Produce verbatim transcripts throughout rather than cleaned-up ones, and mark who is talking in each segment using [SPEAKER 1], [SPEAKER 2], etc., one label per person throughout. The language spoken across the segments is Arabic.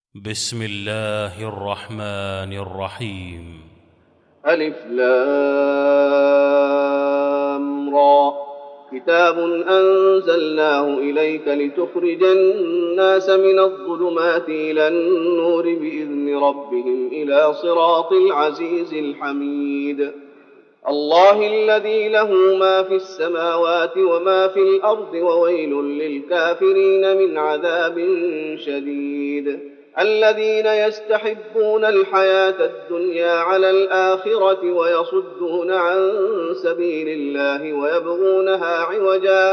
[SPEAKER 1] بسم الله الرحمن الرحيم.
[SPEAKER 2] ألف لام را. كتاب أنزلناه إليك لتخرج الناس من الظلمات إلى النور بإذن ربهم إلى صراط العزيز الحميد. الله الذي له ما في السماوات وما في الأرض وويل للكافرين من عذاب شديد. الذين يستحبون الحياة الدنيا على الآخرة ويصدون عن سبيل الله ويبغونها عوجا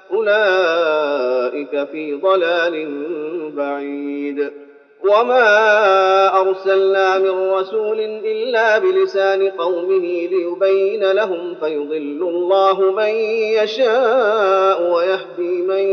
[SPEAKER 2] أولئك في ضلال بعيد. وما أرسلنا من رسول إلا بلسان قومه ليبين لهم فيضل الله من يشاء ويهدي من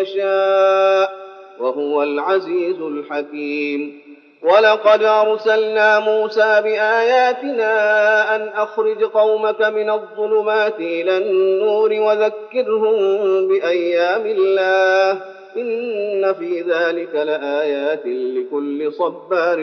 [SPEAKER 2] يشاء وهو العزيز الحكيم. ولقد أرسلنا موسى بآياتنا أن أخرج قومك من الظلمات إلى النور وذكرهم بأيام الله إن في ذلك لآيات لكل صبار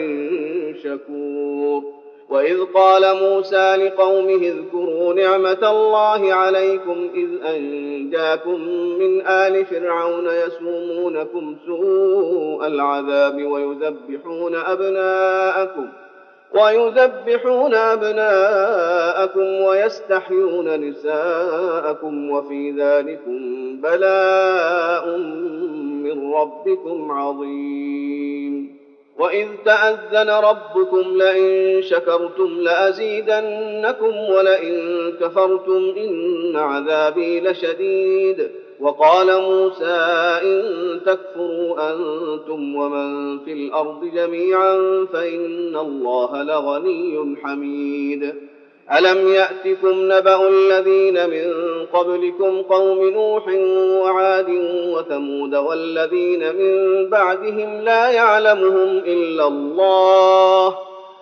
[SPEAKER 2] شكور. وإذ قال موسى لقومه اذكروا نعمة الله عليكم إذ أنجاكم من آل فرعون يسومونكم سوء العذاب ويذبحون أبناءكم ويذبحون أبناءكم ويستحيون نساءكم وفي ذلكم بلاء من ربكم عظيم. وإذ تأذن ربكم لئن شكرتم لأزيدنكم ولئن كفرتم إن عذابي لشديد. وقال موسى إن تكفروا أنتم ومن في الأرض جميعا فإن الله لغني حميد. ألم يأتكم نبأ الذين من قبلكم قوم نوح وعاد وثمود والذين من بعدهم لا يعلمهم إلا الله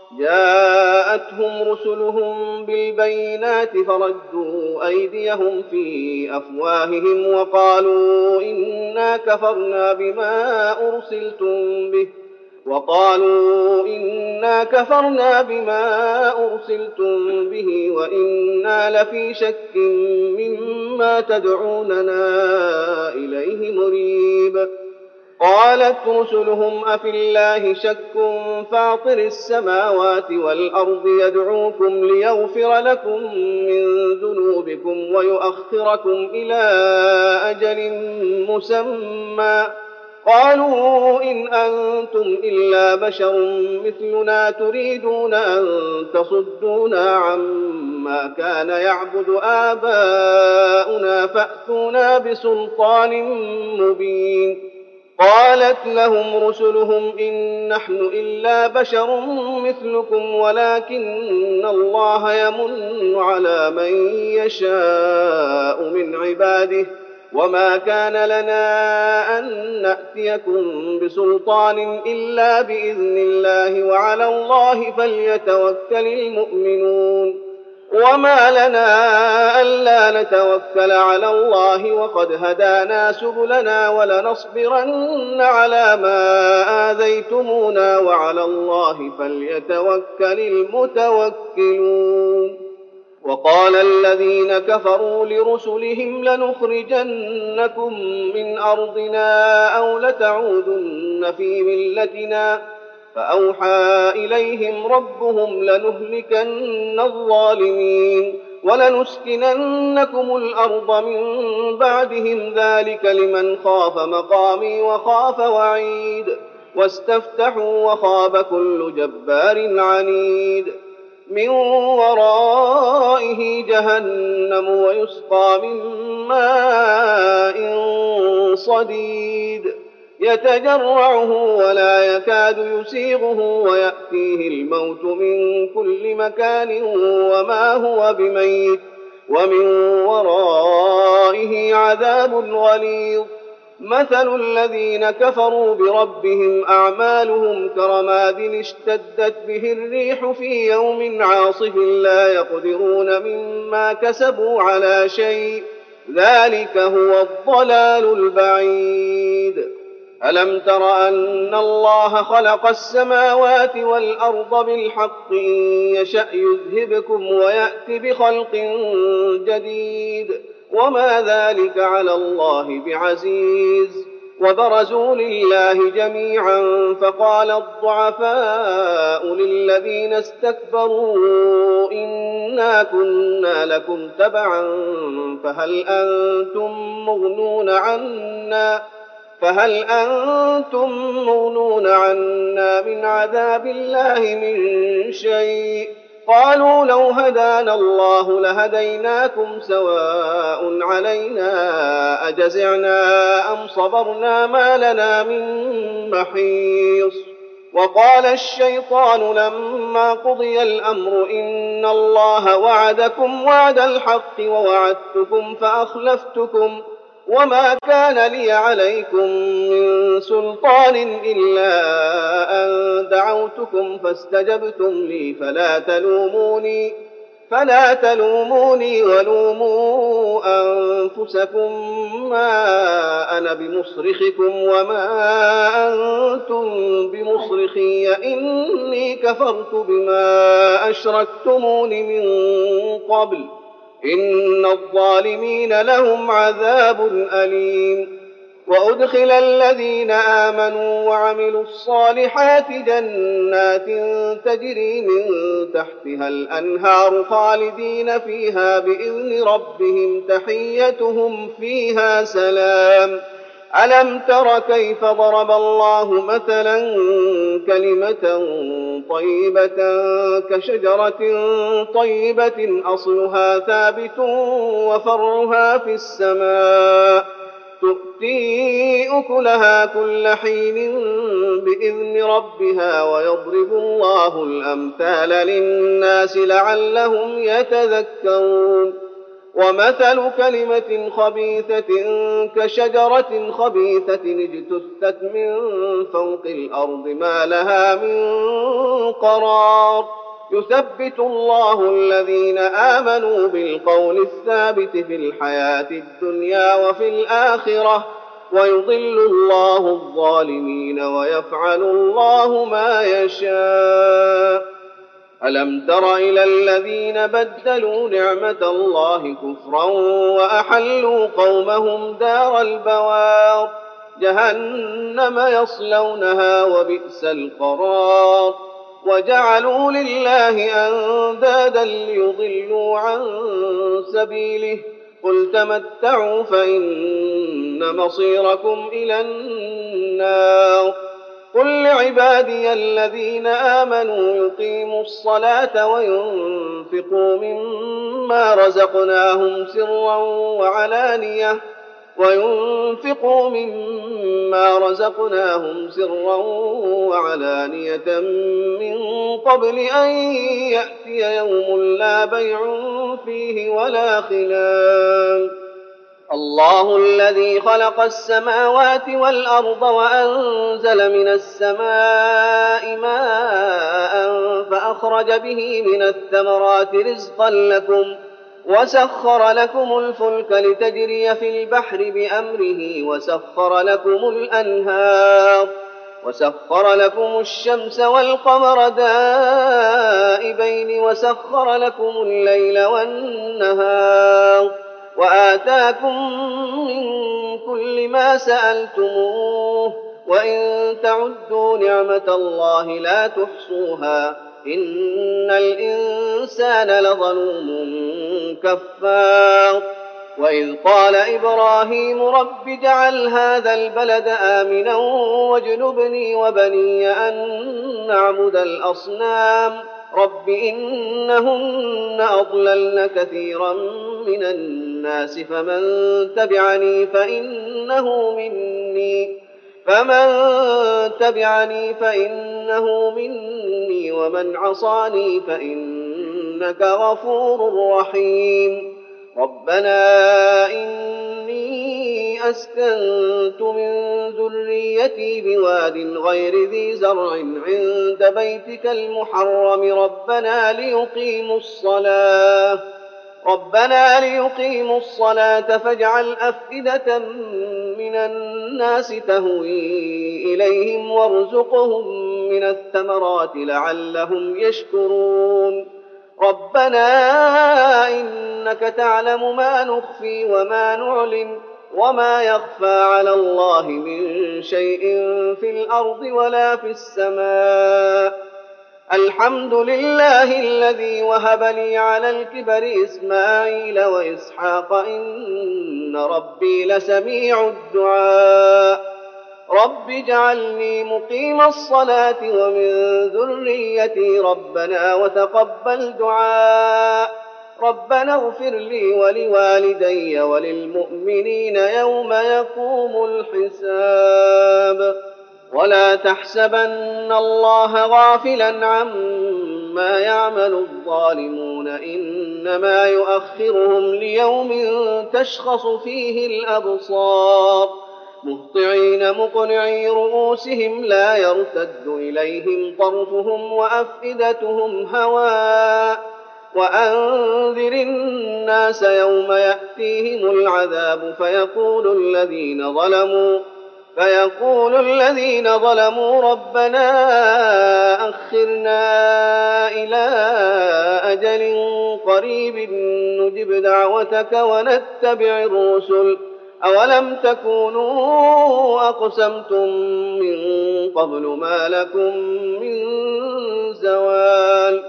[SPEAKER 2] جاءتهم رسلهم بالبينات فردوا أيديهم في أفواههم وقالوا إنا كفرنا بما أرسلتم به وقالوا إنا كفرنا بما أرسلتم به وإنا لفي شك مما تدعوننا إليه مريب. قالت رسلهم أفي الله شك فاطر السماوات والأرض يدعوكم ليغفر لكم من ذنوبكم ويؤخركم إلى أجل مسمى قالوا إن أنتم إلا بشر مثلنا تريدون أن تصدونا عما كان يعبد آباؤنا فأتونا بسلطان مبين. قالت لهم رسلهم إن نحن إلا بشر مثلكم ولكن الله يمن على من يشاء من عباده وما كان لنا أن نأتيكم بسلطان إلا بإذن الله وعلى الله فليتوكل المؤمنون. وما لنا ألا نتوكل على الله وقد هدانا سبلنا ولنصبرن على ما آذيتمونا وعلى الله فليتوكل المتوكلون. وقال الذين كفروا لرسلهم لنخرجنكم من أرضنا أو لتعودن في ملتنا فأوحى إليهم ربهم لنهلكن الظالمين ولنسكننكم الأرض من بعدهم ذلك لمن خاف مقامي وخاف وعيد. واستفتحوا وخاب كل جبار عنيد. من ورائه جهنم ويسقى من ماء صديد يتجرعه ولا يكاد يسيغه ويأتيه الموت من كل مكان وما هو بميت ومن ورائه عذاب غليظ. مثل الذين كفروا بربهم أعمالهم كرماد اشتدت به الريح في يوم عاصف لا يقدرون مما كسبوا على شيء ذلك هو الضلال البعيد. ألم تر أن الله خلق السماوات والأرض بالحق إن يشأ يذهبكم ويأت بخلق جديد وما ذلك على الله بعزيز وبرزوا لله جميعا فقال الضعفاء للذين استكبروا إنا كنا لكم تبعا فهل أنتم مغنون عنا فهل أنتم مغنون عنا من عذاب الله من شيء قالوا لو هدانا الله لهديناكم سواء علينا أجزعنا أم صبرنا ما لنا من محيص وقال الشيطان لما قضي الأمر إن الله وعدكم وعد الحق ووعدتكم فأخلفتكم وما كان لي عليكم من سلطان إلا أن دعوتكم فاستجبتم لي فلا تلوموني فلا تلوموني ولوموا أنفسكم ما أنا بمصرخكم وما أنتم بمصرخي إني كفرت بما أشركتمون من قبل إن الظالمين لهم عذاب أليم وأدخل الذين آمنوا وعملوا الصالحات جنات تجري من تحتها الأنهار خالدين فيها بإذن ربهم تحيتهم فيها سلام ألم تر كيف ضرب الله مثلا كلمة طيبة كشجرة طيبة أصلها ثابت وفرعها في السماء تؤتي أكلها كل حين بإذن ربها ويضرب الله الأمثال للناس لعلهم يتذكرون ومثل كلمة خبيثة كشجرة خبيثة اجتثت من فوق الأرض ما لها من قرار يثبت الله الذين آمنوا بالقول الثابت في الحياة الدنيا وفي الآخرة ويضل الله الظالمين ويفعل الله ما يشاء ألم تر إلى الذين بدلوا نعمة الله كفرا وأحلوا قومهم دار البوار جهنم يصلونها وبئس القرار وجعلوا لله أندادا ليضلوا عن سبيله قل تمتعوا فإن مصيركم إلى النار قل لعبادي الذين آمنوا يقيموا الصلاة وينفقوا مما رزقناهم سرا وعلانية وينفقوا مما رزقناهم سرا وعلانية من قبل أن يأتي يوم لا بيع فيه ولا خلال الله الذي خلق السماوات والأرض وأنزل من السماء ماء فأخرج به من الثمرات رزقا لكم وسخر لكم الفلك لتجري في البحر بأمره وسخر لكم الأنهار وسخر لكم الشمس والقمر دائبين وسخر لكم الليل والنهار وآتاكم من كل ما سألتموه وإن تعدوا نعمة الله لا تحصوها إن الإنسان لظلوم كفار وإذ قال إبراهيم رب اجعل هذا البلد آمنا واجنبني وبني أن نعبد الأصنام رب إنهن أضللن كثيرا من الناس فمن تبعني فإنه مني فمن تبعني فإنه مني ومن عصاني فإنك غفور رحيم ربنا إني أسكنت من ذريتي بواد غير ذي زرع عند بيتك المحرم ربنا ليقيموا الصلاة ربنا ليقيموا الصلاة فاجعل أفئدة من الناس تهوي إليهم وارزقهم من الثمرات لعلهم يشكرون ربنا إنك تعلم ما نخفي وما نعلن وما يخفى على الله من شيء في الأرض ولا في السماء الحمد لله الذي وهب لي على الكبر إسماعيل وإسحاق إن ربي لسميع الدعاء رب اجعلني مقيم الصلاة ومن ذريتي ربنا وتقبل دعاء ربنا اغفر لي ولوالدي وللمؤمنين يوم يقوم الحساب ولا تحسبن الله غافلا عما يعمل الظالمون إنما يؤخرهم ليوم تشخص فيه الأبصار مهطعين مقنعي رؤوسهم لا يرتد إليهم طرفهم وأفئدتهم هواء وأنذر الناس يوم يأتيهم العذاب فيقول الذين ظلموا فيقول الذين ظلموا ربنا أخرنا إلى أجل قريب نجب دعوتك ونتبع الرسل أولم تكونوا أقسمتم من قبل ما لكم من زوال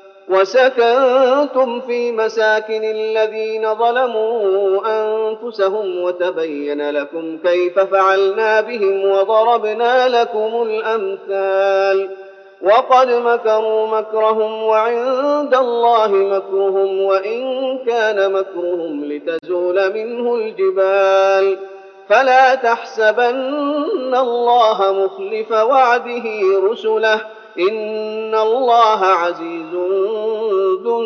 [SPEAKER 2] وسكنتم في مساكن الذين ظلموا أنفسهم وتبين لكم كيف فعلنا بهم وضربنا لكم الأمثال وقد مكروا مكرهم وعند الله مكرهم وإن كان مكرهم لتزول منه الجبال فلا تحسبن الله مخلف وعده رسله إن الله عزيز ذو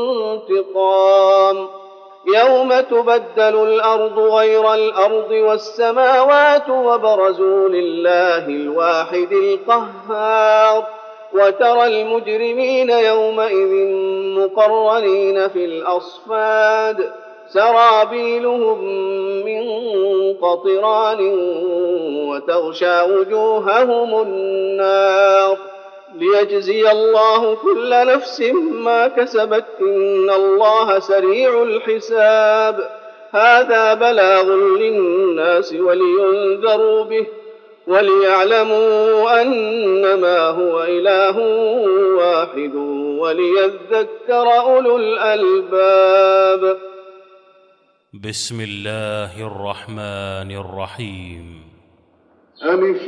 [SPEAKER 2] انتقام يوم تبدل الأرض غير الأرض والسماوات وبرزوا لله الواحد القهار وترى المجرمين يومئذ مقرنين في الأصفاد سرابيلهم من قطران وتغشى وجوههم النار ليجزي الله كل نفس ما كسبت إن الله سريع الحساب هذا بلاغ للناس ولينذروا به وليعلموا أنما هو إله واحد وليذكر أولو الألباب
[SPEAKER 1] بسم الله الرحمن الرحيم
[SPEAKER 3] ألف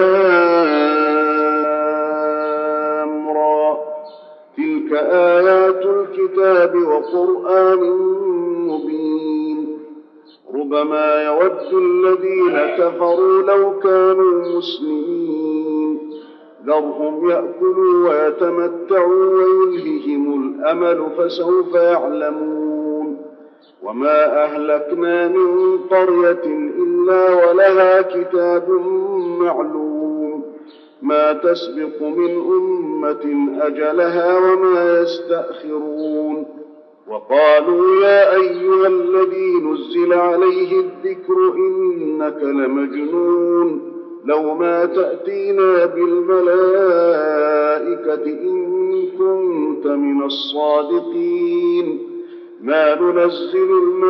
[SPEAKER 3] لام را تلك آيات الكتاب وقرآن مبين ربما يود الذين كفروا لو كانوا مسلمين ذرهم يأكلوا ويتمتعوا ويلههم الأمل فسوف يعلمون وما أهلكنا من قرية إلا ولها كتاب معلوم ما تسبق من أمة أجلها وما يستأخرون وقالوا يا أيها الذي نزل عليه الذكر إنك لمجنون لو ما تأتينا بالملائكة إن كنت من الصادقين ما ننزل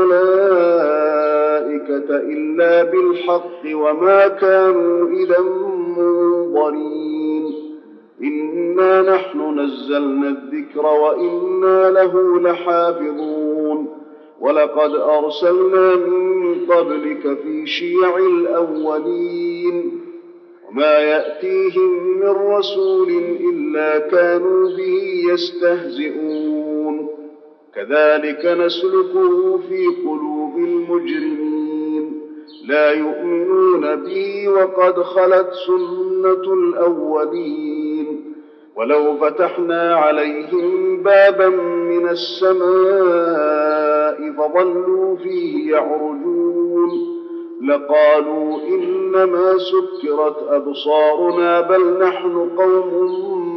[SPEAKER 3] الملائكة إلا بالحق وما كانوا إذا منظرين إنا نحن نزلنا الذكر وإنا له لحافظون ولقد أرسلنا من قبلك في شيع الأولين وما يأتيهم من رسول إلا كانوا به يستهزئون كذلك نسلكه في قلوب المجرمين لا يؤمنون به وقد خلت سنة الأولين ولو فتحنا عليهم بابا من السماء فظلوا فيه يعرجون لقالوا إنما سكرت أبصارنا بل نحن قوم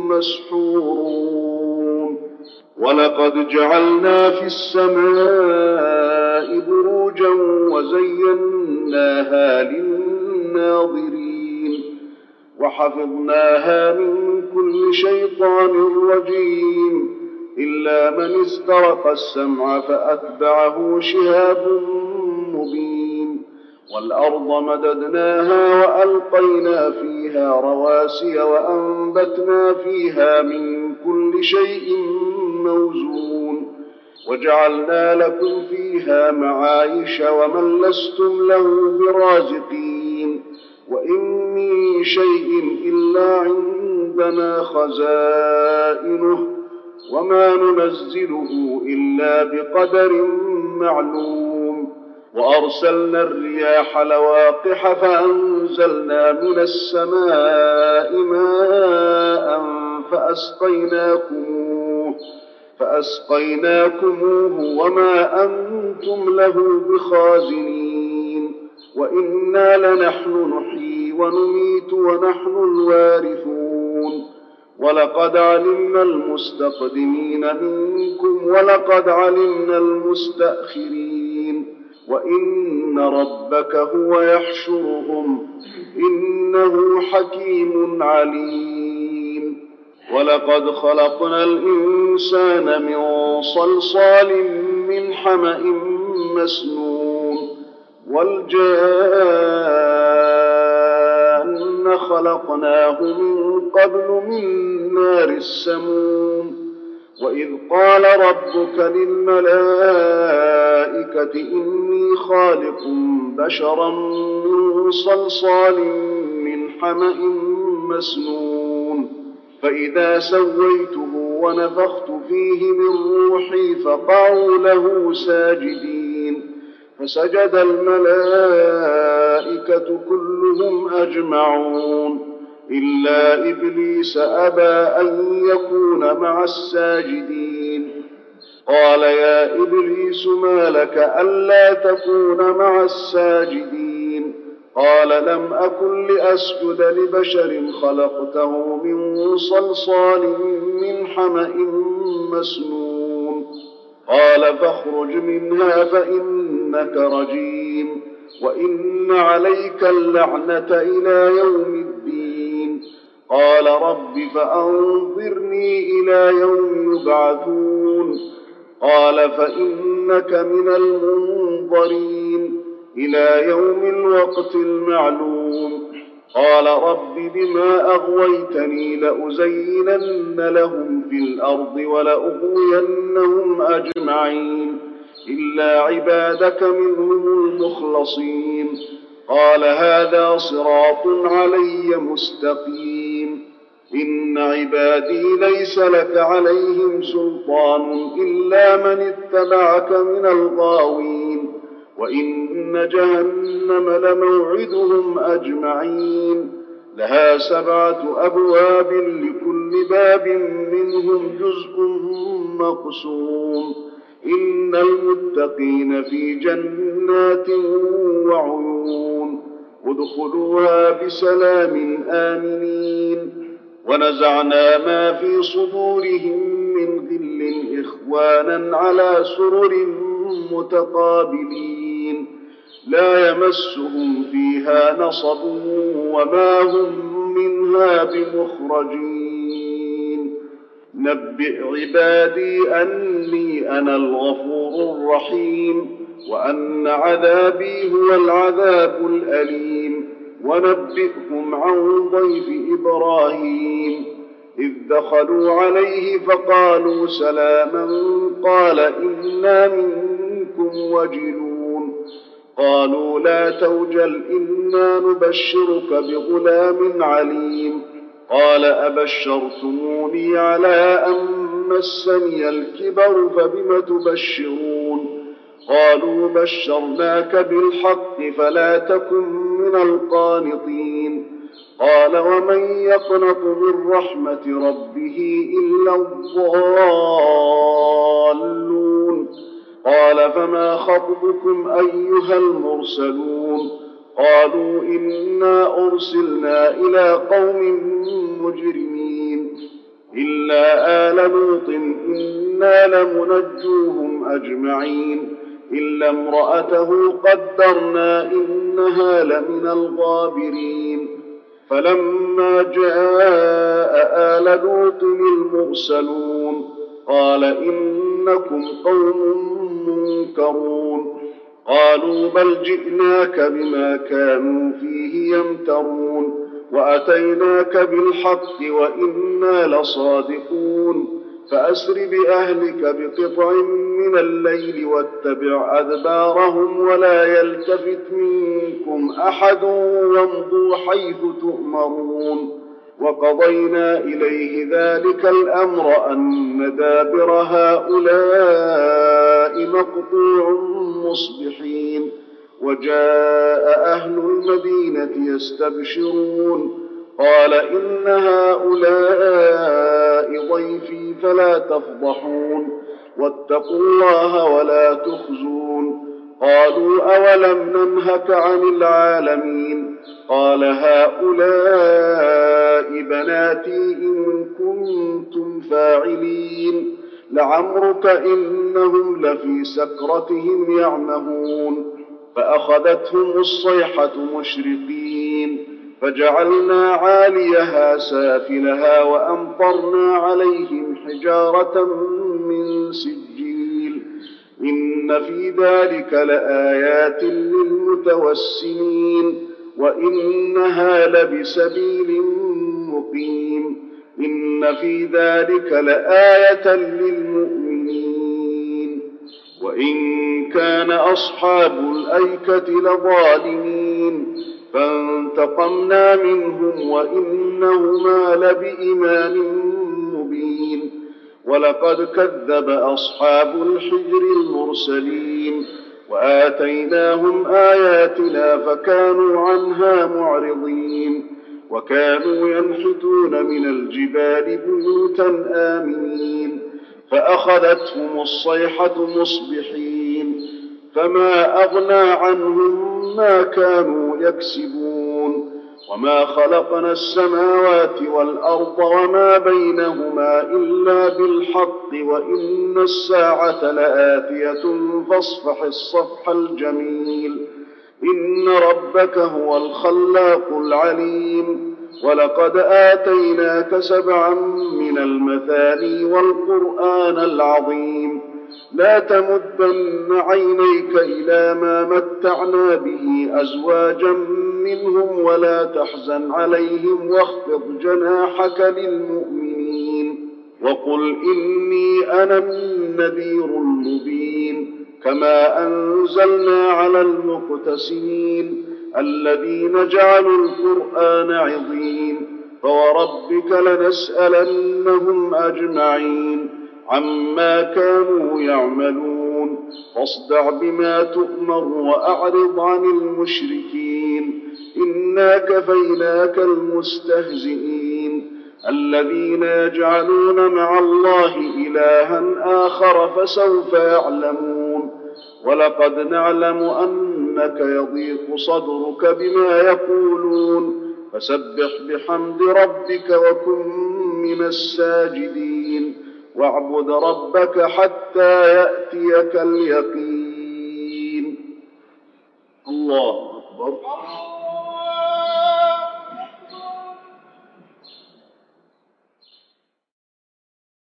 [SPEAKER 3] مسحورون ولقد جعلنا في السماء بروجا وزيناها للناس الناظرين وحفظناها من كل شيطان رجيم إلا من استرق السمع فأتبعه شهاب مبين والأرض مددناها وألقينا فيها رواسي وأنبتنا فيها من كل شيء موزون وجعلنا لكم فيها معايش ومن لستم له برازقين وإن من شيء إلا عندنا خزائنه وما ننزله إلا بقدر معلوم وأرسلنا الرياح لواقح فأنزلنا من السماء ماء فأسقيناكموه فأسقيناكموه وما أنتم له بخازنين وإنا لنحن نحيي ونميت ونحن الوارثون ولقد علمنا المستقدمين منكم ولقد علمنا المستأخرين وإن ربك هو يحشرهم إنه حكيم عليم ولقد خلقنا الإنسان من صلصال من حمأ مسنون والجان خلقناه من قبل من نار السموم وإذ قال ربك للملائكة إني خالق بشرا من صلصال من حمأ مسنون فإذا سويته ونفخت فيه من روحي فقعوا له ساجدين فسجد الملائكة كلهم أجمعون إلا إبليس أبى أن يكون مع الساجدين قال يا إبليس ما لك ألا تكون مع الساجدين قال لم أكن لأسجد لبشر خلقته من صلصال من حمأ مسنون قال فاخرج منها فإنك رجيم وإن عليك اللعنة إلى يوم الدين قال رب فأنظرني إلى يوم يبعثون قال فإنك من المنظرين إلى يوم الوقت المعلوم قال رب بما أغويتني لأزينن لهم في الأرض ولأغوينهم أجمعين إلا عبادك منهم المخلصين قال هذا صراط علي مستقيم إن عبادي ليس لك عليهم سلطان إلا من اتبعك من الغاوين وإن جهنم لموعدهم أجمعين لها سبعة أبواب لكل باب منهم جزء مقسوم إن المتقين في جنات وعيون ادخلوها بسلام آمنين ونزعنا ما في صدورهم من غل إخوانا على سرر متقابلين لا يمسهم فيها نصب وما هم منها بمخرجين نبئ عبادي أني أنا الغفور الرحيم وأن عذابي هو العذاب الأليم ونبئهم عن ضيف إبراهيم إذ دخلوا عليه فقالوا سلاما قال إنا منكم وجلون قالوا لا توجل إنا نبشرك بغلام عليم قال أبشرتموني على أن مسني الكبر فبم تبشرون قالوا بشرناك بالحق فلا تكن من القانطين قال ومن يقنط من رحمة ربه إلا الضالون قال فما خطبكم أيها المرسلون قالوا إنا أرسلنا إلى قوم مجرمين إلا آل لوط إنا لمنجوهم أجمعين إلا امرأته قدرنا إنها لمن الغابرين. فلما جاء آل لوط المرسلون قال إنكم قوم منكرون. قالوا بل جئناك بما كانوا فيه يمترون وأتيناك بالحق وإنا لصادقون. فأسر بأهلك بقطع من الليل واتبع أدبارهم ولا يلتفت منكم أحد وامضوا حيث تؤمرون. وقضينا إليه ذلك الأمر أن دابر هؤلاء مقطوع مصبحين. وجاء أهل المدينة يستبشرون قال إن هؤلاء ضيفي فلا تفضحون واتقوا الله ولا تخزون. قالوا أولم ننهك عن العالمين؟ قال هؤلاء بناتي إن كنتم فاعلين. لعمرك إنهم لفي سكرتهم يعمهون. فأخذتهم الصيحة مشرقين فجعلنا عاليها سافلها وأمطرنا عليهم حجارة من سجيل. إن في ذلك لآيات للمتوسمين وإنها لبسبيل مقيم. إن في ذلك لآية للمؤمنين. وإن كان أصحاب الأيكة لظالمين فانتقمنا منهم وإنهما لبإمام مبين. ولقد كذب أصحاب الحجر المرسلين وآتيناهم آياتنا فكانوا عنها معرضين. وكانوا ينحتون من الجبال بيوتا آمنين فأخذتهم الصيحة مصبحين فما أغنى عنهم ما كانوا يكسبون. وما خلقنا السماوات والأرض وما بينهما إلا بالحق وإن الساعة لآتية فاصفح الصفح الجميل. إن ربك هو الخلاق العليم. ولقد آتيناك سبعا من المثاني والقرآن العظيم. لا تمدن عينيك إلى ما متعنا به أزواجا منهم ولا تحزن عليهم واخفض جناحك للمؤمنين. وقل إني أنا النذير المبين. كما أنزلنا على المقتسمين الذين جعلوا القرآن عظيم. فوربك لنسألنهم أجمعين عما كانوا يعملون. فاصدع بما تؤمر وأعرض عن المشركين. إنا كفيناك المستهزئين الذين يجعلون مع الله إلها آخر فسوف يعلمون. ولقد نعلم أنك يضيق صدرك بما يقولون فسبح بحمد ربك وكن من الساجدين. واعبد ربك حتى يأتيك اليقين. الله أكبر.